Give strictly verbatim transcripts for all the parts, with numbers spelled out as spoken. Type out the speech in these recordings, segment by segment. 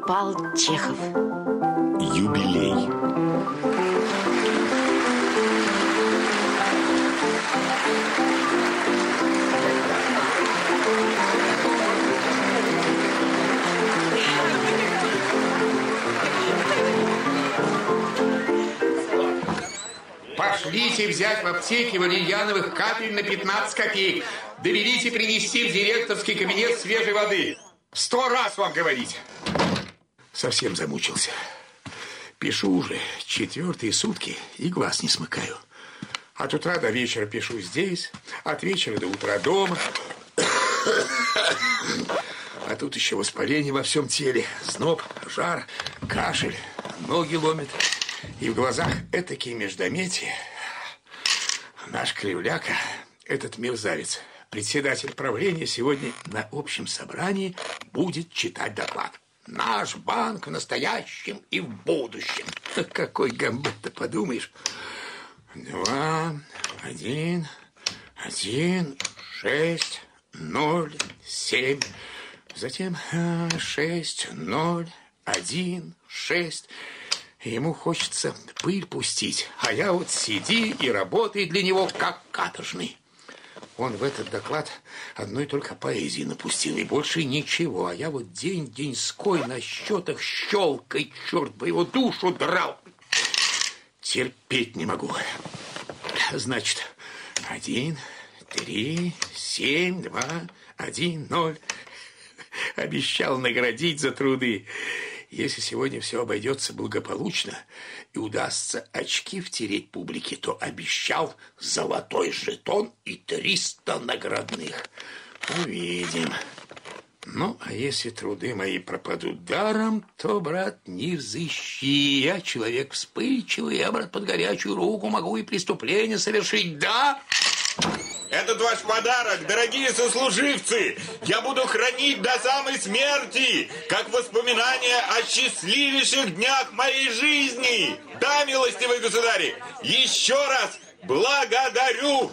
Пал Чехов. Юбилей. Пошлите взять в аптеке валерьяновых капель на пятнадцать копеек. Довелите принести в директорский кабинет свежей воды. Сто раз вам говорить. Совсем замучился. Пишу уже четвертые сутки и глаз не смыкаю. От утра до вечера пишу здесь, от вечера до утра дома. А тут еще воспаление во всем теле, зноб, жар, кашель, ноги ломит. И в глазах этакие междометия. Наш Кривляка, этот мерзавец, председатель правления, сегодня на общем собрании будет читать доклад. Наш банк в настоящем и в будущем. Какой гамбет-то, подумаешь. Два, один, один, шесть, ноль, семь. Затем шесть, ноль, один, шесть. Ему хочется пыль пустить, а я вот сиди и работай для него как каторжный. Он в этот доклад одной только поэзии напустил, и больше ничего. А я вот день-деньской на счетах щелкой, черт бы его душу драл. Терпеть не могу. Значит, один, три, семь, два, один, ноль. Обещал наградить за труды. Если сегодня все обойдется благополучно и удастся очки втереть публике, то обещал золотой жетон и триста наградных. Увидим. Ну, а если труды мои пропадут даром, то, брат, не взыщи. Я человек вспыльчивый, я, брат, под горячую руку могу и преступление совершить. Да? Этот ваш подарок, дорогие сослуживцы, я буду хранить до самой смерти, как воспоминание о счастливейших днях моей жизни. Да, милостивые государи, еще раз благодарю.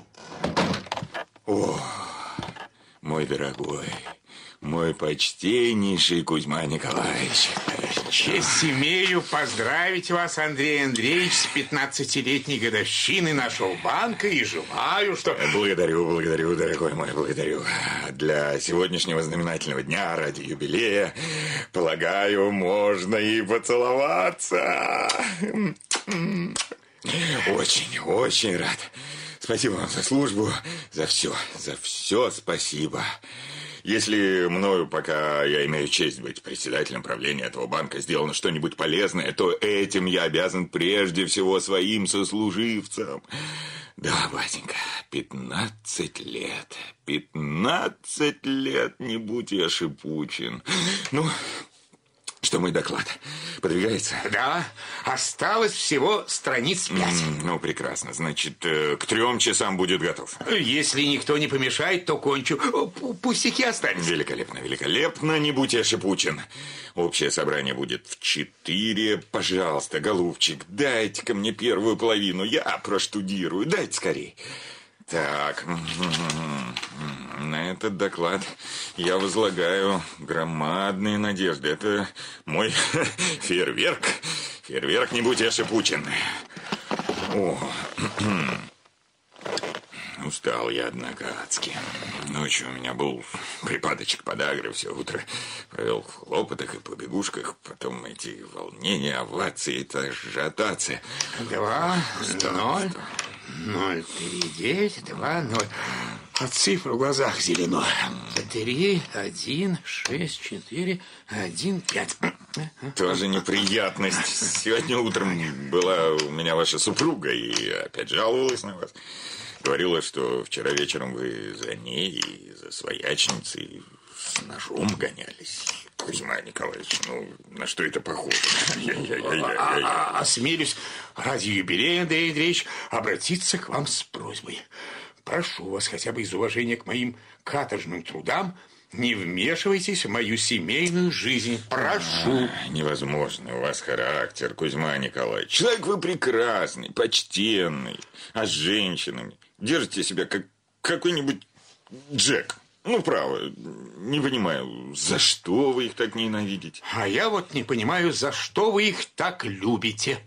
О, мой дорогой, мой почтеннейший Кузьма Николаевич. Честь имею поздравить вас, Андрей Андреевич, с пятнадцатилетней годовщиной нашего банка и желаю, что... Благодарю, благодарю, дорогой мой, благодарю. Для сегодняшнего знаменательного дня, ради юбилея, полагаю, можно и поцеловаться. Очень, очень рад. Спасибо вам за службу, за все, за все спасибо. Если мною, пока я имею честь быть председателем правления этого банка, сделано что-нибудь полезное, то этим я обязан прежде всего своим сослуживцам. Да, батенька, пятнадцать лет, пятнадцать лет, не будь я шипучен. Ну... Что мой доклад? Подвигается? Да, осталось всего страниц пять. Mm, ну, прекрасно. Значит, к трем часам будет готов. Если никто не помешает, то кончу. Пустяки останется. Великолепно, великолепно. Не будь я шипучен. Общее собрание будет в четыре. Пожалуйста, голубчик, дайте-ка мне первую половину. Я проштудирую. Дайте скорей. Так, на этот доклад я возлагаю громадные надежды. Это мой фейерверк. Фейерверк, не будь я шипучен. О, устал я, однако, адски. Ночью у меня был припадочек подагры, все утро провел в хлопотах и побегушках. Потом эти волнения, овации, это ажиотация. Два, ноль. Ноль, три, девять, два, ноль. А цифра в глазах зелено. Три, один, шесть, четыре, один, пять. Тоже неприятность. Сегодня утром была у меня ваша супруга и опять жаловалась на вас. Говорила, что вчера вечером вы за ней и за своячницей с ножом гонялись. Кузьма Николаевич, ну, на что это похоже? Осмелюсь ради юбилея, Андрей Андреевич, обратиться к вам с просьбой. Прошу вас, хотя бы из уважения к моим каторжным трудам, не вмешивайтесь в мою семейную жизнь. Прошу. А, невозможно. У вас характер, Кузьма Николаевич. Человек вы прекрасный, почтенный. А с женщинами держите себя как какой-нибудь Джек. Ну, право, не понимаю, за что вы их так ненавидите? А я вот не понимаю, за что вы их так любите.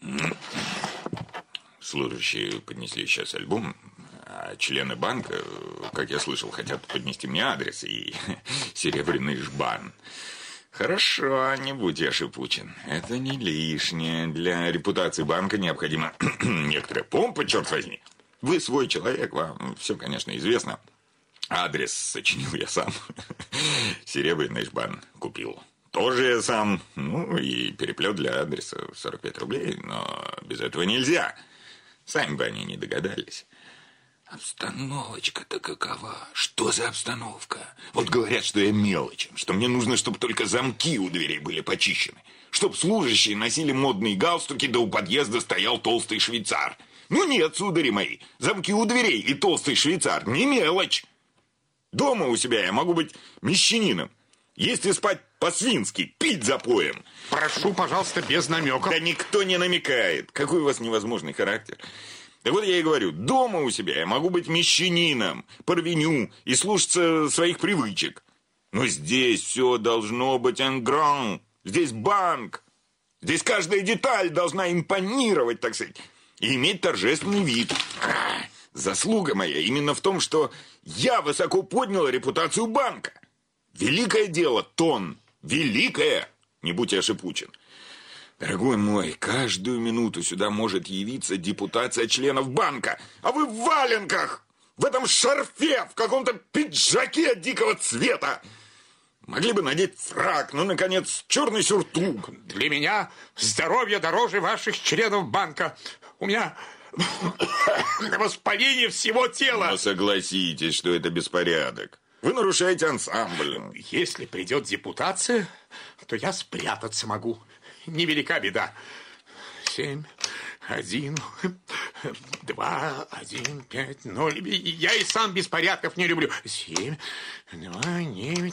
Служащие поднесли сейчас альбом, а члены банка, как я слышал, хотят поднести мне адрес и серебряный жбан. Хорошо, не будь я шипучен. Это не лишнее. Для репутации банка необходима некоторая помпа, черт возьми. Вы свой человек, вам все, конечно, известно. Адрес сочинил я сам. Серебряный жбан купил. Тоже я сам. Ну, и переплет для адреса сорок пять рублей. Но без этого нельзя. Сами бы они не догадались. Обстановочка-то какова? Что за обстановка? Вот говорят, что я мелочен, что мне нужно, чтобы только замки у дверей были почищены, чтоб служащие носили модные галстуки, да у подъезда стоял толстый швейцар. Ну нет, судари мои, замки у дверей и толстый швейцар не мелочь. Дома у себя я могу быть мещанином, есть и спать по-свински, пить запоем. Прошу, пожалуйста, без намеков. Да никто не намекает. Какой у вас невозможный характер. Так вот я и говорю, дома у себя я могу быть мещанином, порвеню и слушаться своих привычек. Но здесь все должно быть en grand. Здесь банк. Здесь каждая деталь должна импонировать, так сказать, и иметь торжественный вид. А, заслуга моя именно в том, что я высоко поднял репутацию банка. Великое дело, Тон, великое, не будь я шипучен. Дорогой мой, каждую минуту сюда может явиться депутация членов банка, а вы в валенках, в этом шарфе, в каком-то пиджаке дикого цвета. Могли бы надеть фрак, ну, наконец, черный сюртук. Для меня здоровье дороже ваших членов банка. У меня воспаление всего тела. Но согласитесь, что это беспорядок. Вы нарушаете ансамбль. Если придет депутация, то я спрятаться могу. Невелика беда. Семь, один, два, один, пять, ноль. Я и сам беспорядков не люблю. Семь, два, девять.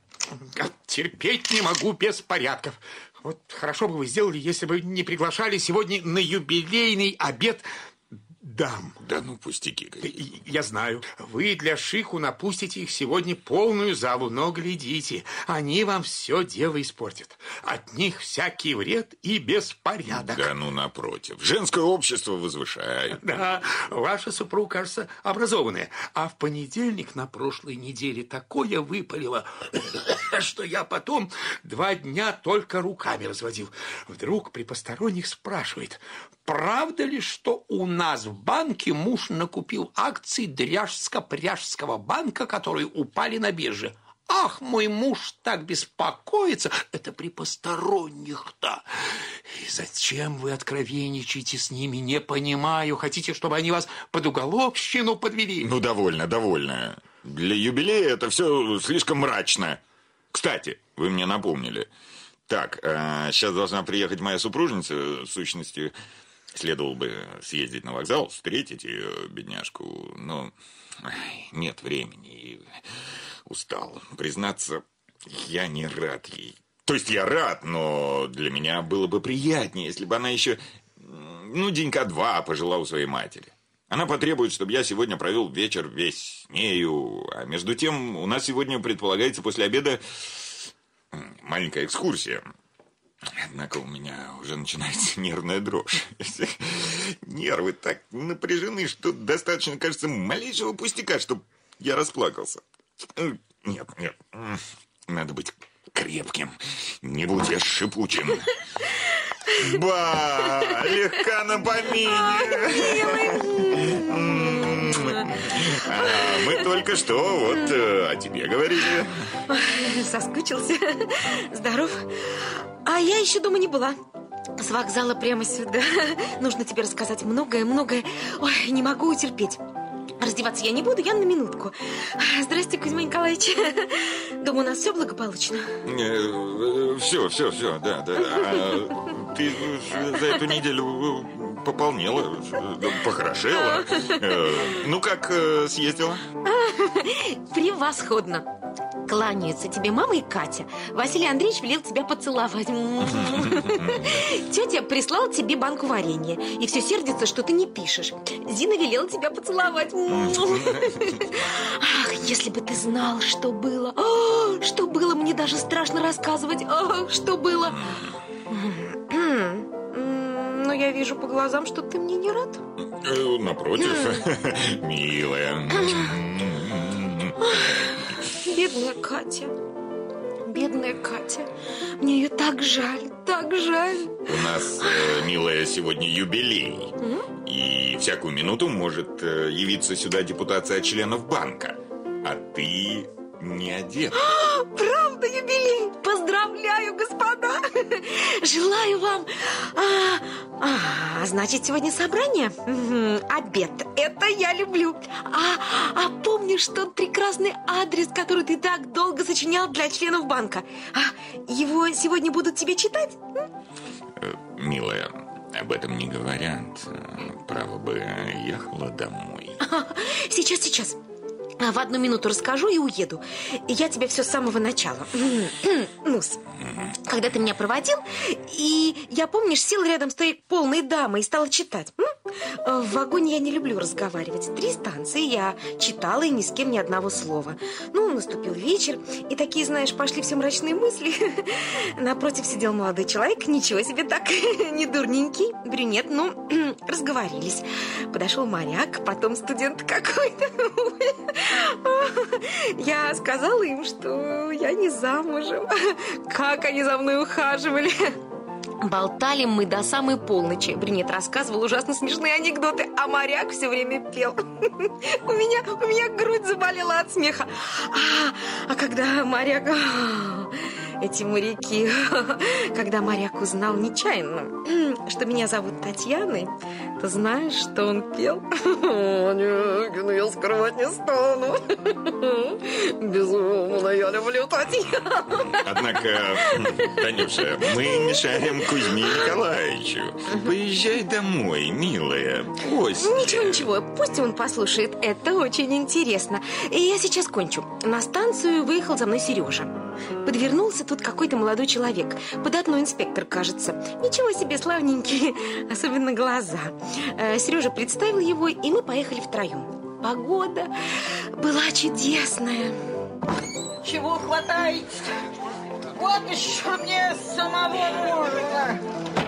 Терпеть не могу беспорядков. Вот хорошо бы вы сделали, если бы не приглашали сегодня на юбилейный обед дам. Да ну пустяки какие. Я знаю, вы для шиху напустите их сегодня полную залу, но глядите, они вам все дело испортят. От них всякий вред и беспорядок. Да ну напротив, женское общество возвышает. Да, ваша супруга, кажется, образованная. А в понедельник на прошлой неделе такое выпалило, что я потом два дня только руками разводил. Вдруг при посторонних спрашивает, правда ли, что у нас в банке муж накупил акции Дряжско-Пряжского банка, которые упали на бирже? Ах, мой муж так беспокоится. Это при посторонних-то. И зачем вы откровенничаете с ними, не понимаю. Хотите, чтобы они вас под уголовщину подвели? Ну, довольно, довольно. Для юбилея это все слишком мрачно. Кстати, вы мне напомнили. Так, э, сейчас должна приехать моя супружница, в сущности... Следовало бы съездить на вокзал, встретить ее, бедняжку, но ай, нет времени и устал. Признаться, я не рад ей. То есть я рад, но для меня было бы приятнее, если бы она еще, ну, денька два пожила у своей матери. Она потребует, чтобы я сегодня провел вечер весь с нею, а между тем у нас сегодня предполагается после обеда маленькая экскурсия. Однако у меня уже начинается нервная дрожь. Нервы так напряжены, что достаточно, кажется, малейшего пустяка, чтобы я расплакался. Нет, нет, надо быть крепким. Не будь я шипучим. Ба, легка на помине. А, мы только что вот о тебе говорили. Соскучился. Здоров. А я еще дома не была. С вокзала прямо сюда. Нужно тебе рассказать многое-многое. Ой, не могу утерпеть. Раздеваться я не буду, я на минутку. Здрасте, Кузьма Николаевич. Дома у нас все благополучно? Все, все, все, да, да. А ты за эту неделю пополнела, похорошела. Ну, как съездила? Превосходно. Кланяются тебе мама и Катя. Василий Андреевич велел тебя поцеловать. Тетя прислала тебе банку варенья. И все сердится, что ты не пишешь. Зина велела тебя поцеловать. Ах, если бы ты знал, что было. О, что было, мне даже страшно рассказывать. Ах, что было. Но я вижу по глазам, что ты мне не рад. Напротив, милая. Бедная Катя. Бедная Катя. Мне ее так жаль, так жаль. У нас, милая, сегодня юбилей. Mm? И всякую минуту может явиться сюда депутация членов банка. А ты не одета. Правда, юбилей? Поздравляю, господа. Желаю вам... А, а, значит, сегодня собрание? Угу. Обед. Это я люблю. А, а помнишь тот прекрасный адрес, который ты так долго сочинял для членов банка? А, его сегодня будут тебе читать? Милая, об этом не говорят. Право бы, ехала домой. Сейчас, сейчас. В одну минуту расскажу и уеду. Я тебе все с самого начала. Ну-с. Когда ты меня проводил, и я, помнишь, села рядом с той полной дамой и стала читать. В вагоне я не люблю разговаривать. Три станции я читала, и ни с кем ни одного слова. Ну, наступил вечер, и такие, знаешь, пошли все мрачные мысли. Напротив сидел молодой человек, ничего себе так, не дурненький, брюнет, ну, разговорились. Подошел моряк, потом студент какой-то. Я сказала им, что я не замужем. Как они за мной ухаживали. Болтали мы до самой полночи. Брюнет рассказывал ужасно смешные анекдоты, а моряк все время пел. У меня, у меня грудь заболела от смеха. А, а когда моряк... Эти моряки... Когда моряк узнал нечаянно, что меня зовут Татьяной, то знаешь, что он пел? Ну, я скрывать не стану. Безумно я люблю Татьяну. Однако, Танюша, мы мешаем Кузьме Николаевичу. Поезжай домой, милая. Пусть. Ничего, ничего, пусть он послушает. Это очень интересно. И я сейчас кончу. На станцию выехал за мной Сережа. Подвернулся тут какой-то молодой человек. Податной инспектор, кажется. Ничего себе, славненький. Особенно глаза. Сережа представил его, и мы поехали втроем. Погода была чудесная. Чего хватает? Вот еще мне самого можно.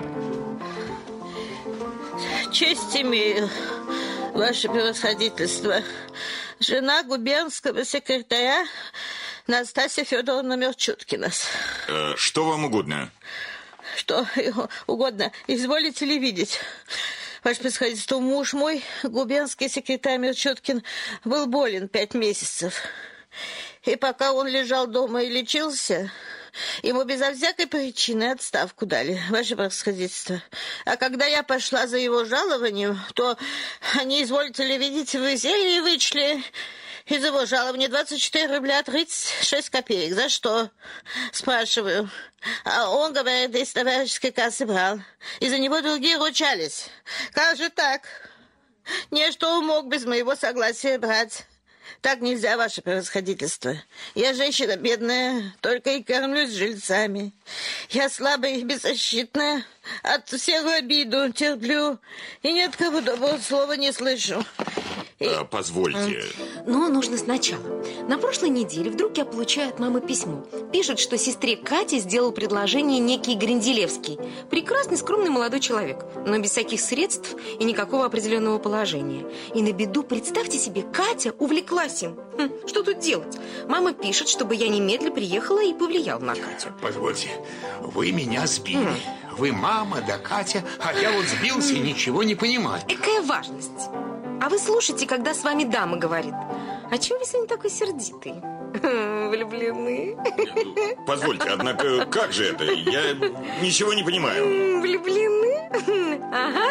Честь имею, ваше превосходительство. Жена губернского секретаря Настасья Федоровна Мерчуткина. Э, что вам угодно? Что угодно. Изволите ли видеть? Ваше превосходительство, муж мой, губернский секретарь Мерчуткин, был болен пять месяцев. И пока он лежал дома и лечился, ему безо всякой причины отставку дали, ваше превосходительство. А когда я пошла за его жалованием, то они, изволите ли видеть, взяли и вычли из его жалования двадцать четыре рубля тридцать шесть копеек. За что? Спрашиваю. А он, говорит, из товарищеской кассы брал. И за него другие ручались. Как же так? Не, что он мог без моего согласия брать. Так нельзя, ваше превосходительство. Я женщина бедная, только и кормлюсь жильцами. Я слабая и беззащитная, от всех обиду терплю, и ни от кого доброго слова не слышу. И... А, позвольте. Ну, нужно сначала. На прошлой неделе вдруг я получаю от мамы письмо. Пишет, что сестре Кате сделал предложение некий Гренделевский. Прекрасный, скромный молодой человек, но без всяких средств и никакого определенного положения. И на беду, представьте себе, Катя увлеклась им. Хм, что тут делать? Мама пишет, чтобы я немедленно приехала и повлияла на Катю. Позвольте, вы меня сбили. Mm. Вы мама, да Катя, а я вот сбился mm. и ничего не понимаю. Какая важность? А вы слушайте, когда с вами дама говорит. А чего вы сегодня такой сердитый? Влюблены? Позвольте, однако, как же это? Я ничего не понимаю. Влюблены?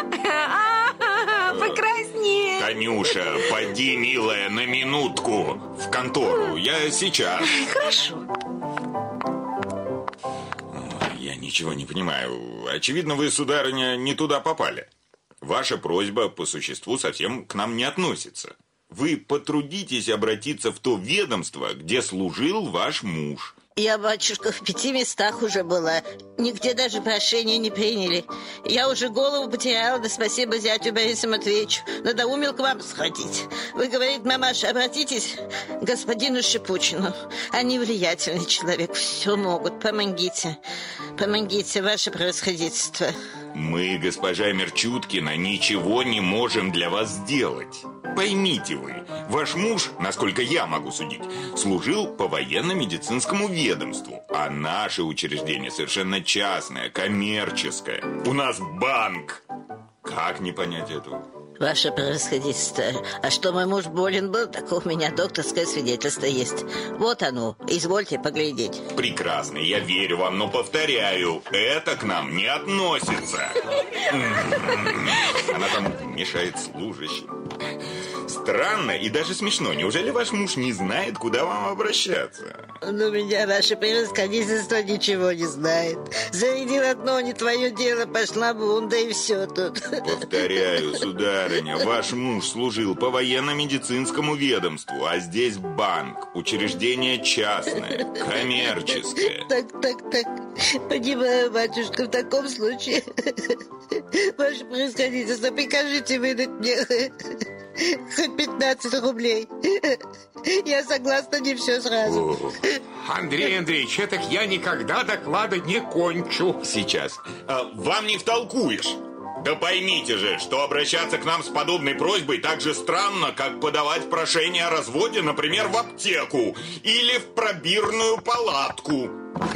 Ага. Покраснее. Танюша, поди, милая, на минутку в контору. Я сейчас. Хорошо. Я ничего не понимаю. Очевидно, вы, сударыня, не туда попали. Ваша просьба по существу совсем к нам не относится. вы потрудитесь обратиться в то ведомство, где служил ваш муж. Я, батюшка, в пяти местах уже была. Нигде даже прошения не приняли. Я уже голову потеряла, да спасибо зятю Борису Матвеевичу. Надоумил к вам сходить. Вы, говорит, мамаша, обратитесь к господину Шипучину. Они влиятельный человек, все могут. Помогите, помогите, ваше превосходительство. Мы, госпожа Мерчуткина, ничего не можем для вас сделать. Поймите вы, ваш муж, насколько я могу судить, служил по военно-медицинскому ведомству, а наше учреждение совершенно частное, коммерческое. У нас банк. Как не понять этого? Ваше превосходительство, а что мой муж болен был, так у меня докторское свидетельство есть. Вот оно, извольте поглядеть. Прекрасно, я верю вам, но повторяю, это к нам не относится. Она там мешает служащим. Странно и даже смешно. Неужели ваш муж не знает, куда вам обращаться? Ну, меня ваше превосходительство ничего не знает. Зарядил одно, не твое дело, пошла бунда и все тут. Повторяю, сударыня, ваш муж служил по военно-медицинскому ведомству, а здесь банк, учреждение частное, коммерческое. Так, так, так, понимаю, батюшка, в таком случае, ваше превосходительство, прикажите выдать мне хоть пятнадцать рублей. Я согласна не все сразу. Андрей Андреевич, это я никогда доклада не кончу. Сейчас. А, вам не втолкуешь. Да поймите же, что обращаться к нам с подобной просьбой так же странно, как подавать прошение о разводе, например, в аптеку или в пробирную палатку.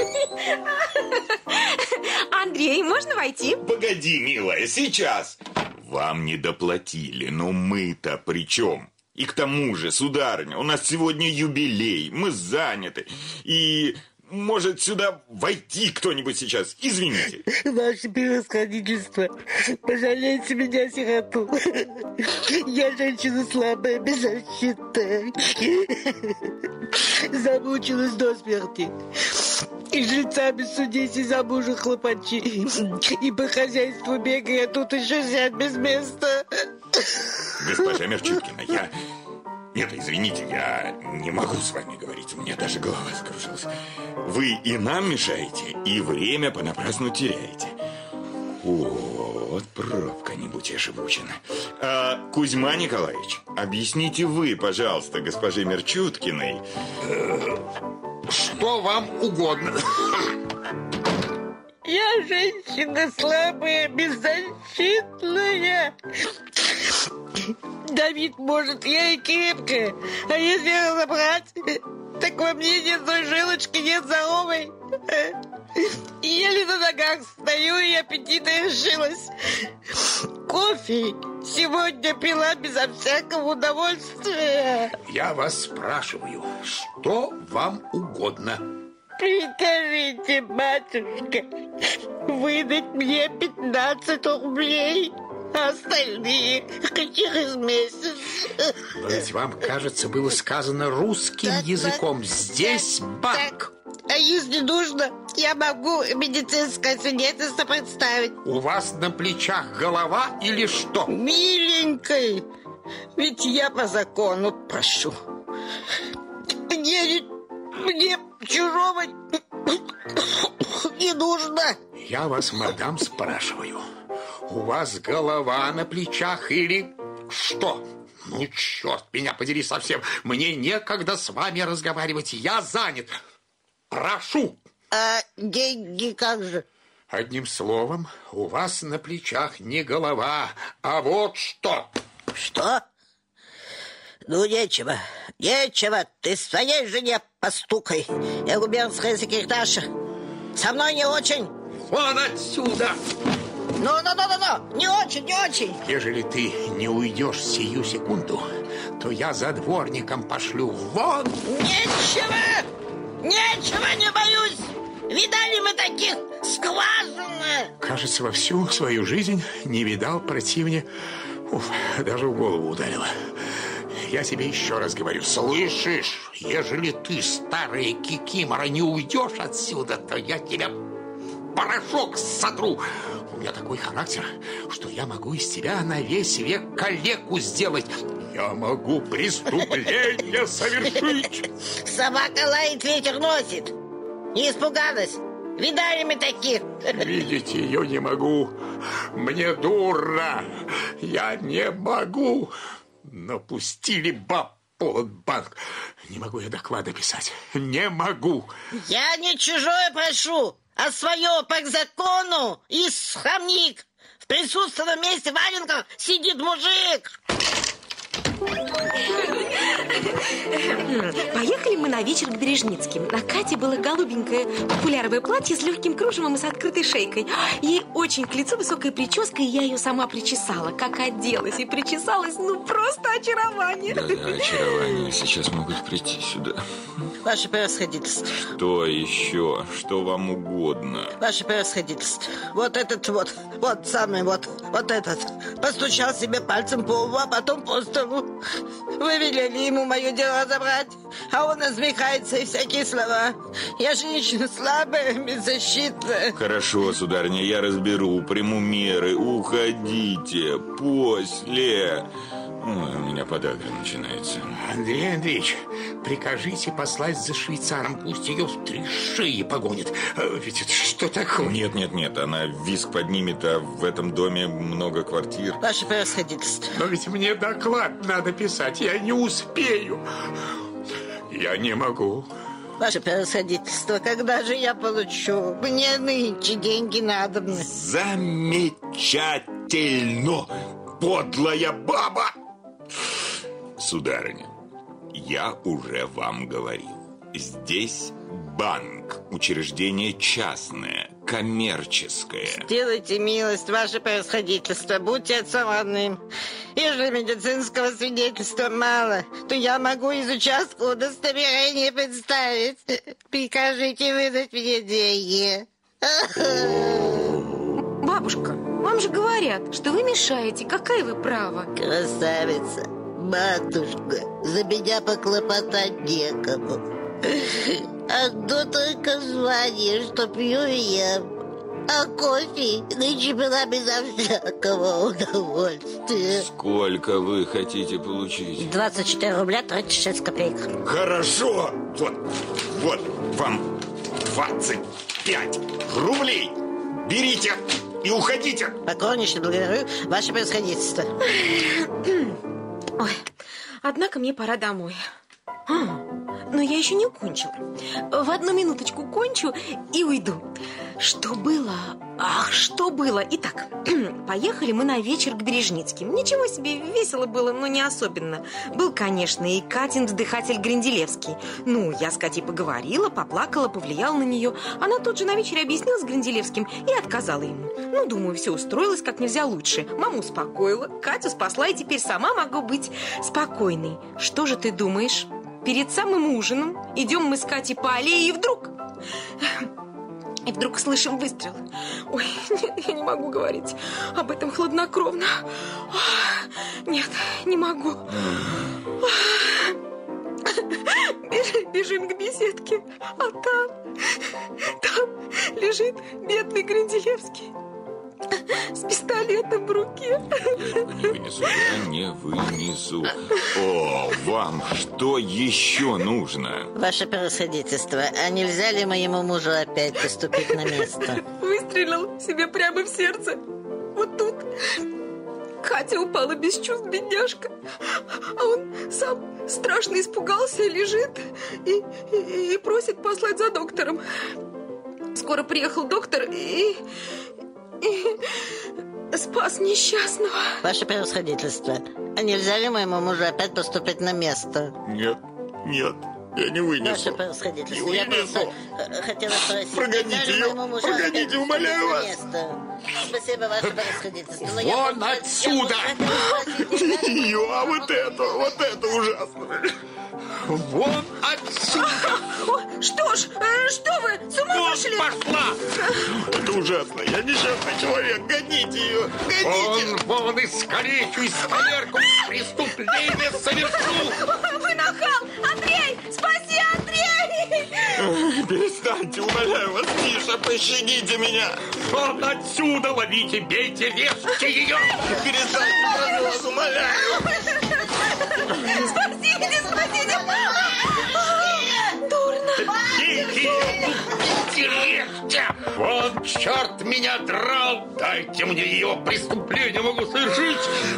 Андрей, можно войти? Погоди, милая, сейчас. Вам не доплатили, но мы-то при чем? И к тому же, сударыня, у нас сегодня юбилей, мы заняты. И может сюда войти кто-нибудь сейчас? Извините. Ваше превосходительство, пожалейте меня, сироту. Я женщина слабая, беззащитная. Замучилась до смерти. И жильцами судись, и за мужа хлопачи. И по хозяйству бегая, тут еще сядь без места. Госпожа Мерчуткина, я... Нет, извините, я не могу с вами говорить. У меня даже голова закружилась. Вы и нам мешаете, и время понапрасну теряете. О, вот пробка, не будь я живучина. А, Кузьма Николаевич, объясните вы, пожалуйста, госпоже Мерчуткиной... Что вам угодно. Я женщина слабая, беззащитная. Давид может, я и крепкая. А если разобрать, так во мне ни одной жилочки нет здоровой. Еле на ногах стою, и аппетита решилась. Кофе сегодня пила безо всякого удовольствия. Я вас спрашиваю, что вам угодно? Прикажите, батюшка, выдать мне пятнадцать рублей, а остальные через месяц. Но ведь вам, кажется, было сказано русским так, языком. Так, Здесь так, банк. Так. А если нужно, я могу медицинское свидетельство представить. У вас на плечах голова или что? Миленькой, ведь я по закону прошу. Мне, мне чужого не нужно. Я вас, мадам, спрашиваю. У вас голова на плечах или что? Ну, черт меня подери совсем. Мне некогда с вами разговаривать. Я занят. Прошу. А деньги как же? Одним словом, у вас на плечах не голова, а вот что. Что? Ну, нечего, нечего. Ты своей жене постукай. Я губернская секретарша. Со мной не очень. Вон отсюда. Ну-ну-ну-ну-ну, не очень, не очень. Ежели ты не уйдешь сию секунду, то я за дворником пошлю вон. Нечего, нечего, не боюсь. Видали мы таких скважин? Кажется, во всю свою жизнь не видал противнее. Уф, даже в голову ударило. Я тебе еще раз говорю, слышишь? Ежели ты, старая кикимора, не уйдешь отсюда, то я тебя порошок сотру. У меня такой характер, что я могу из тебя на весь век калеку сделать. Я могу преступление совершить. Собака лает, ветер носит. Не испугалась? Видали мы таких? Видеть ее не могу. Мне дурно. Я не могу. Напустили баб под банк. Не могу я доклады писать. Не могу. Я не чужое прошу, а свое по закону. И срамник. В присутственном месте в валенках сидит мужик. Поехали мы на вечер к Бережницким. На Кате было голубенькое популяровое платье с легким кружевом и с открытой шейкой. Ей очень к лицу высокая прическа, и я ее сама причесала. Как оделась и причесалась, ну просто очарование. Да, да, очарование. Сейчас могут прийти сюда. Ваше превосходительство. Что еще? Что вам угодно? Ваше превосходительство. Вот этот вот, вот самый вот, вот этот. Постучал себе пальцем по лбу, а потом по столу. Вы велели ему мое дело забрать, а он насмехается и всякие слова. Я женщина слабая, беззащитная. Хорошо, сударыня, я разберу, приму меры. Уходите после. Ой, у меня подагра начинается. Андрей Андреевич, прикажите послать за швейцаром, пусть ее в три шеи погонит. Ведь это что такое? Нет, нет, нет, она визг поднимет, а в этом доме много квартир. Ваше превосходительство. Но ведь мне доклад надо писать, я не успею. Я не могу. Ваше превосходительство, когда же я получу? Мне нынче деньги надобны. Замечательно, подлая баба! Сударыня, я уже вам говорил. Здесь банк, учреждение частное, коммерческое. Сделайте милость, ваше превосходительство, будьте отцоводным. Если медицинского свидетельства мало, то я могу из участка удостоверение представить. Прикажите выдать мне деньги. Бабушка, вам же говорят, что вы мешаете. Какая вы права? Красавица, матушка, за меня поклопотать некому. Одно только звание, что пью я. А кофе нынче была безо всякого удовольствия. Сколько вы хотите получить? двадцать четыре рубля тридцать шесть копеек. Хорошо, вот, вот вам двадцать пять рублей. Берите и уходите. Покорнейше благодарю, ваше превосходительство. Ой, однако мне пора домой. А, но я еще не кончила. В одну минуточку кончу и уйду. Что было? Ах, что было? Итак, поехали мы на вечер к Бережницким. Ничего себе, весело было, но не особенно. Был, конечно, и Катин вздыхатель Гренделевский. Ну, я с Катей поговорила, поплакала, повлияла на нее. Она тут же на вечере объяснила с Гренделевским и отказала ему. Ну, думаю, все устроилось как нельзя лучше. Маму успокоила, Катю спасла, и теперь сама могу быть спокойной. Что же ты думаешь? Перед самым ужином идем мы с Катей по аллее, и вдруг... И вдруг слышим выстрел. Ой, нет, я не могу говорить об этом хладнокровно. Нет, не могу. Бежим к беседке, а там... Там лежит бедный Гренделевский с пистолетом в руке. Я его не вынесу, я не вынесу. О, вам что еще нужно? Ваше превосходительство, а нельзя ли моему мужу опять поступить на место? Выстрелил себе прямо в сердце. Вот тут. Катя упала без чувств, бедняжка. А он сам страшно испугался, лежит и, и, и просит послать за доктором. Скоро приехал доктор и... и спас несчастного. Ваше превосходительство, а нельзя ли моему мужу опять поступить на место? Нет, нет, я не вынесу. Ваше превосходительство, Не я вынесу. просто хотела спросить, Прогоните нельзя ли ее, моему мужу прогоните, опять умоляю поступить на вас. место? Спасибо, ваше превосходительство. Но я Вон просто- отсюда! я просто хотела спросить, нельзя ли Ее, а моему вот мужу это, вот это ужасно. Вон отсюда! О, что ж, э, что вы, с ума Вон пошли? пошла! Это ужасно. Я несчастный человек. Гоните ее, гоните. Вон, вон, искалечу, искалерку, преступление совершу! Вы нахал! Андрей, спаси, Андрей! Перестаньте, умоляю вас, Миша, пощадите меня. Вон отсюда, ловите, бейте, режьте ее. Перестаньте, прошу вас, умоляю. Спасите, спасите! Дурно! Бейте ее, бейте, режьте. Вон, черт меня драл. Дайте мне ее, преступление могу совершить.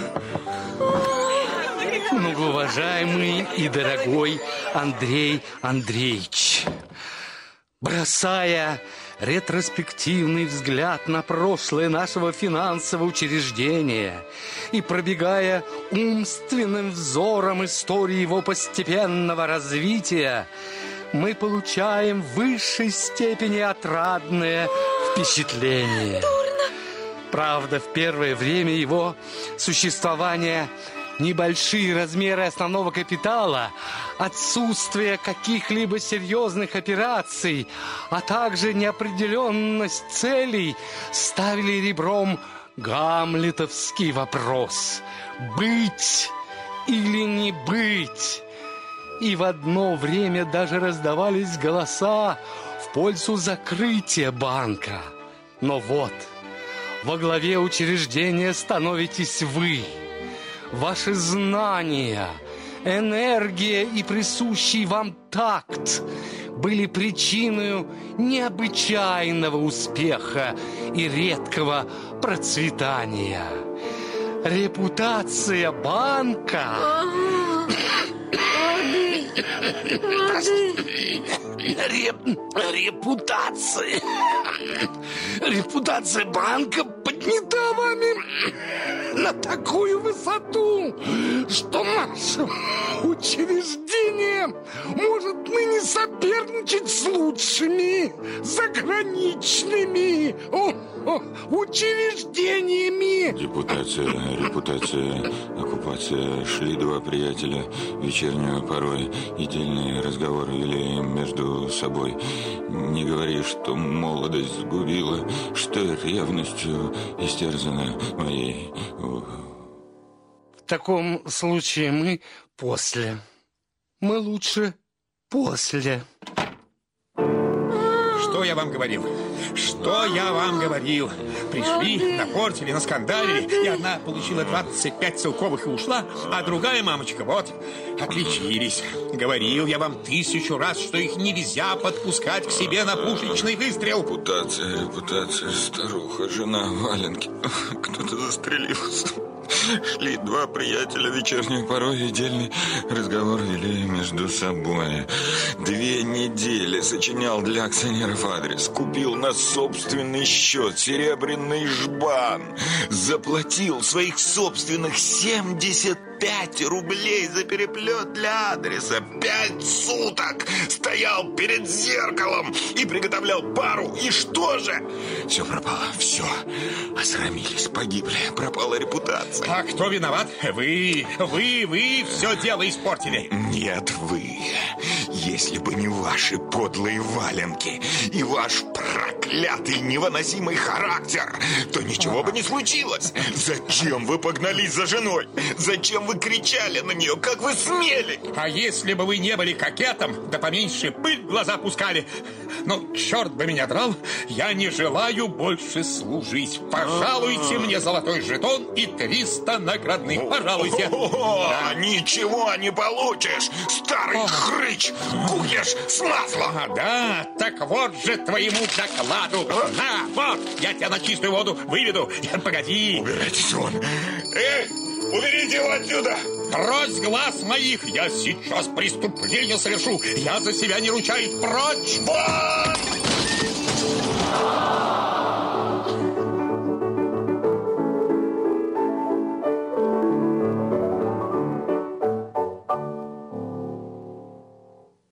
Многоуважаемый и дорогой Андрей Андреевич, бросая ретроспективный взгляд на прошлое нашего финансового учреждения и пробегая умственным взором истории его постепенного развития, мы получаем в высшей степени отрадное впечатление. Правда, в первое время его существования небольшие размеры основного капитала, отсутствие каких-либо серьезных операций, а также неопределенность целей ставили ребром гамлетовский вопрос: быть или не быть? И в одно время даже раздавались голоса в пользу закрытия банка. Но вот, во главе учреждения становитесь вы. Ваши знания, энергия и присущий вам такт были причиной необычайного успеха и редкого процветания. Репутация банка... Реп... Репутация... Репутация банка поднята вами на такую высоту, что наше учреждение может ныне соперничать с лучшими заграничными о, о, учреждениями. Репутация, репутация, оккупация. Шли два приятеля вечернюю порой, и дельные разговоры вели между собой. Не говори, что молодость сгубила, что ревностью истерзана моей. В таком случае мы после. Мы лучше после. Что я вам говорил? Что я вам говорил? Пришли, напортили, наскандалили, и одна получила двадцать пять целковых и ушла, а другая мамочка, вот, отличились. Говорил я вам тысячу раз, что их нельзя подпускать к себе на пушечный выстрел. Репутация, репутация, старуха, жена, валенки. Кто-то застрелился. Шли два приятеля вечернюю порой, и дельный разговор вели между собой. Две недели сочинял для акционеров адрес. Купил на собственный счет серебряный жбан. Заплатил своих собственных семьдесят пять рублей за переплет для адреса. Пять суток стоял перед зеркалом и приготовлял пару. И что же? Все пропало, все. Осрамились, погибли, пропала репутация. А кто виноват? Вы, вы, вы все дело испортили. Нет, вы. Если бы не ваши подлые валенки и ваш проклятый невыносимый характер, то ничего бы не случилось. Зачем вы погнались за женой? Зачем вы кричали на нее? Как вы смели? А если бы вы не были кокетом, да поменьше пыль в глаза пускали? Ну, черт бы меня драл, я не желаю больше служить. Пожалуйте мне золотой жетон и триста наградных. Пожалуйте. О, да. Ничего не получишь, старый О. хрыч, кукиш с маслом. А, да, так вот же твоему докладу. На, вот, я тебя на чистую воду выведу. Погоди. Убирайтесь вон. Эй, уберите его отсюда. Брось глаз моих, я сейчас преступление совершу. Я за себя не ручаюсь. Прочь! Вон!